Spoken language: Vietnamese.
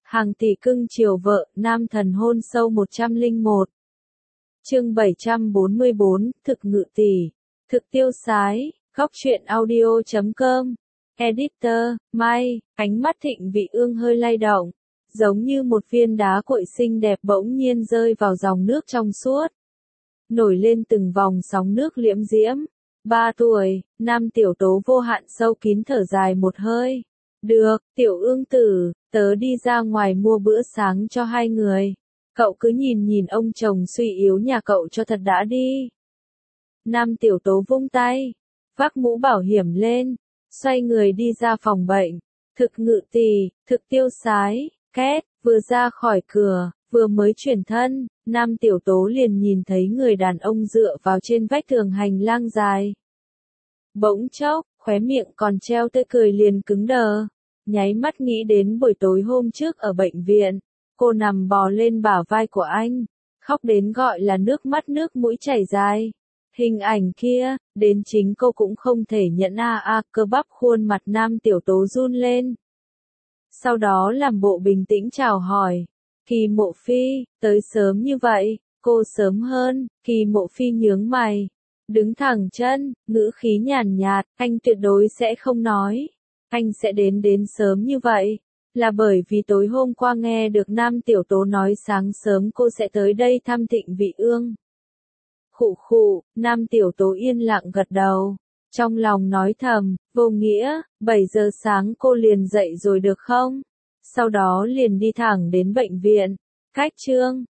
Hàng tỷ cưng chiều vợ, nam thần hôn sâu 101. Chương 744, thực ngự tỷ, thực tiêu sái, góc truyện audio.com. Editor, Mai, ánh mắt Thịnh Vị Ương hơi lay động, giống như một viên đá cuội xinh đẹp bỗng nhiên rơi vào dòng nước trong suốt. Nổi lên từng vòng sóng nước liễm diễm. 3 tuổi, nam tiểu tố vô hạn sâu kín thở dài một hơi. Được, tiểu ương tử, tớ đi ra ngoài mua bữa sáng cho hai người. Cậu cứ nhìn ông chồng suy yếu nhà cậu cho thật đã đi. Nam tiểu tố vung tay, vác mũ bảo hiểm lên, xoay người đi ra phòng bệnh. Thực ngự tỷ, thực tiêu sái, két, vừa ra khỏi cửa, vừa mới chuyển thân, nam tiểu tố liền nhìn thấy người đàn ông dựa vào trên vách tường hành lang dài. Bỗng chốc, khóe miệng còn treo tươi cười liền cứng đờ. Nháy mắt nghĩ đến buổi tối hôm trước ở bệnh viện, cô nằm bò lên bả vai của anh, khóc đến gọi là nước mắt nước mũi chảy dài. Hình ảnh kia, đến chính cô cũng không thể nhận cơ bắp khuôn mặt nam tiểu tố run lên. Sau đó làm bộ bình tĩnh chào hỏi, Kỳ Mộ Phi, tới sớm như vậy, cô sớm hơn. Kỳ Mộ Phi nhướng mày, đứng thẳng chân, ngữ khí nhàn nhạt, anh tuyệt đối sẽ không nói. Anh sẽ đến sớm như vậy, là bởi vì tối hôm qua nghe được nam tiểu tố nói sáng sớm cô sẽ tới đây thăm Thịnh Vị Ương. Khụ khụ, nam tiểu tố yên lặng gật đầu, trong lòng nói thầm, vô nghĩa, 7 giờ sáng cô liền dậy rồi được không? Sau đó liền đi thẳng đến bệnh viện. Cách chương